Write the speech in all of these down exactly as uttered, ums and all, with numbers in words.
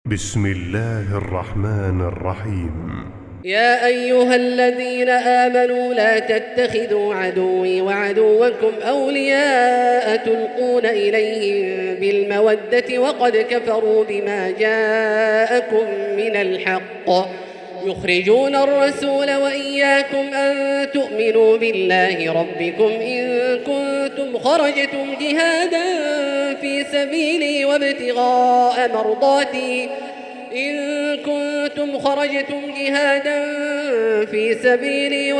بسم الله الرحمن الرحيم. يا أيها الذين آمنوا لا تتخذوا عدوي وعدوكم أولياء تلقون إليهم بالمودة وقد كفروا بما جاءكم من الحق يخرجون الرسول وإياكم أن تؤمنوا بالله ربكم إن كنتم خرجتم جهادا في سبيلي وابتغاء مرضاتي إن كنتم خرجتم جهادا في سبيلي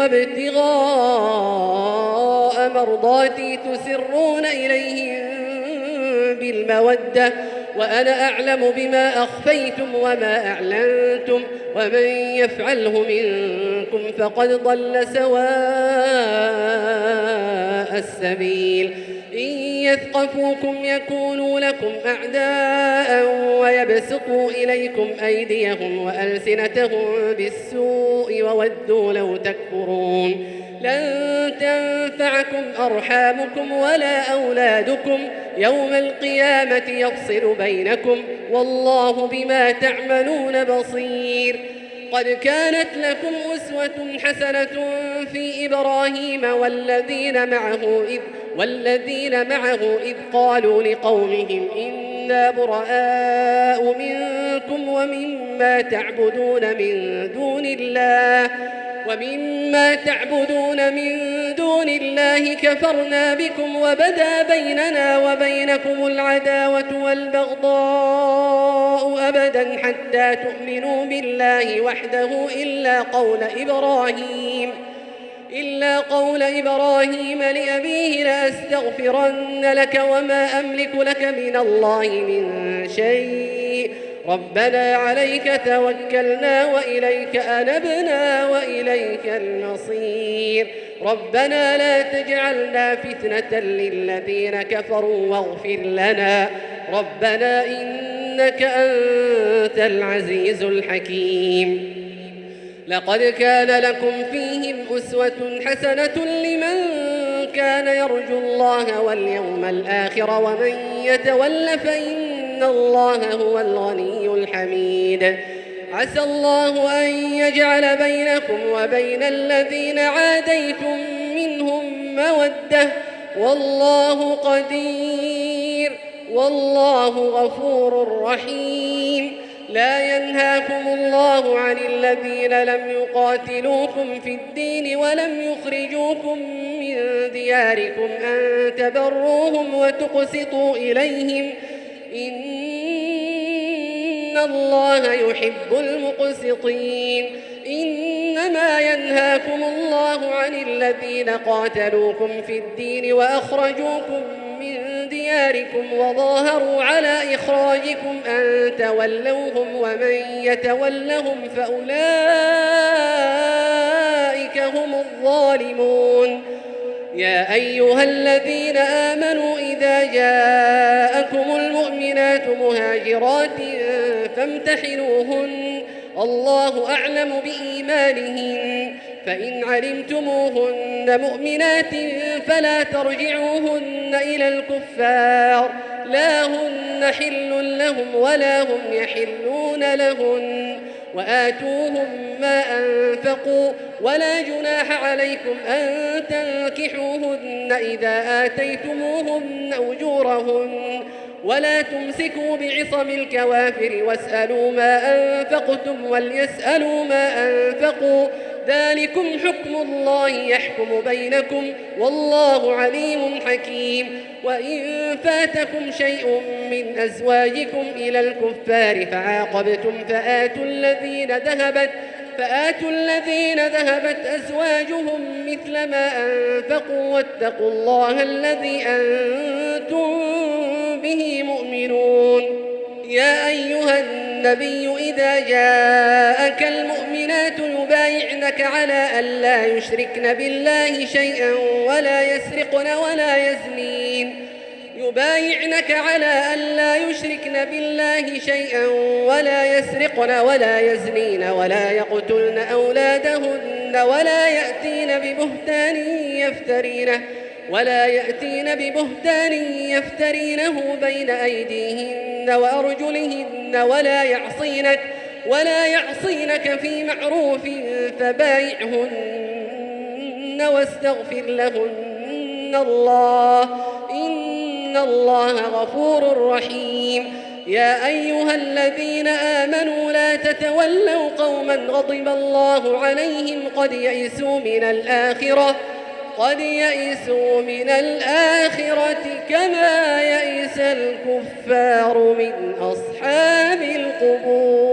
وابتغاء مرضاتي تسرون إليهم بالمودة وأنا أعلم بما أخفيتم وما أعلنتم ومن يفعله منكم فقد ضل سواء السبيل إن يثقفوكم يكونوا لكم أعداء ويبسطوا إليكم أيديهم وألسنتهم بالسوء وودوا لو تكفرون لن تنفعكم أرحامكم ولا أولادكم يوم القيامة يفصل بينكم والله بما تعملون بصير. قد كانت لكم أسوة حسنة في إبراهيم والذين معه إذ, والذين معه إذ قالوا لقومهم إنا براء منكم ومما تعبدون من دون الله ومما تعبدون من دون الله كفرنا بكم وبدا بيننا وبينكم العداوة والبغضاء أبدا حتى تؤمنوا بالله وحده إلا قول إبراهيم إلا قول إبراهيم لأبيه لأستغفرن لك وما أملك لك من الله من شيء ربنا عليك توكلنا وإليك أنبنا وإليك المصير ربنا لا تجعلنا فتنة للذين كفروا واغفر لنا ربنا إنك أنت العزيز الحكيم. لقد كان لكم فيهم أسوة حسنة لمن كان يرجو الله واليوم الآخر ومن يتول فإن الله هو الغني الحميد. عسى الله أن يجعل بينكم وبين الذين عاديتم منهم مودة والله قدير والله غفور رحيم. لا ينهاكم الله عن الذين لم يقاتلوكم في الدين ولم يخرجوكم من دياركم أن تبروهم وتقسطوا إليهم إن الله يحب المقسطين. إنما ينهاكم الله عن الذين قاتلوكم في الدين وأخرجوكم من دياركم وظاهروا على إخراجكم أن تولوهم ومن يتولهم فأولئك هم الظالمون. يا أيها الذين آمنوا إذا جاءكم المؤمنات مهاجرات فامتحنوهن الله أعلم بإيمانهن فإن علمتموهن مؤمنات فلا ترجعوهن إلى الكفار لا هن حل لهم ولا هم يحلون لهن وآتوهم ما أنفقوا ولا جناح عليكم أن تنكحوهن إذا آتيتموهن أجورهن ولا تمسكوا بعصم الكوافر واسألوا ما أنفقتم وليسألوا ما أنفقوا ذلكم حكم الله يحكم بينكم والله عليم حكيم. وإن فاتكم شيء من أزواجكم إلى الكفار فعاقبتم فآتوا الذين ذهبت فآتوا الذين ذهبت أزواجهم مثل ما أنفقوا واتقوا الله الذي أنتم به مؤمنون. يا أيها النبي إذا جاءك المؤمنات يبايعنك على أن لا يشركن بالله شيئا ولا يسرقن ولا يزنين يبايعنك على أن لا يشركن بالله شيئا ولا يسرقن ولا يزنين ولا يقتلن أولادهن ولا يأتين ببهتان يفترينه ولا يأتين ببهتان يفترينه بين أيديهن وأرجلهن ولا يعصينك ولا يعصينك في معروف فبايعهن واستغفر لهن الله إن الله غفور رحيم. يا أيها الذين آمنوا لا تتولوا قوما غضب الله عليهم قد يئسوا من الآخرة قد يئسوا من الآخرة كما يئس الكفار من أصحاب القبور.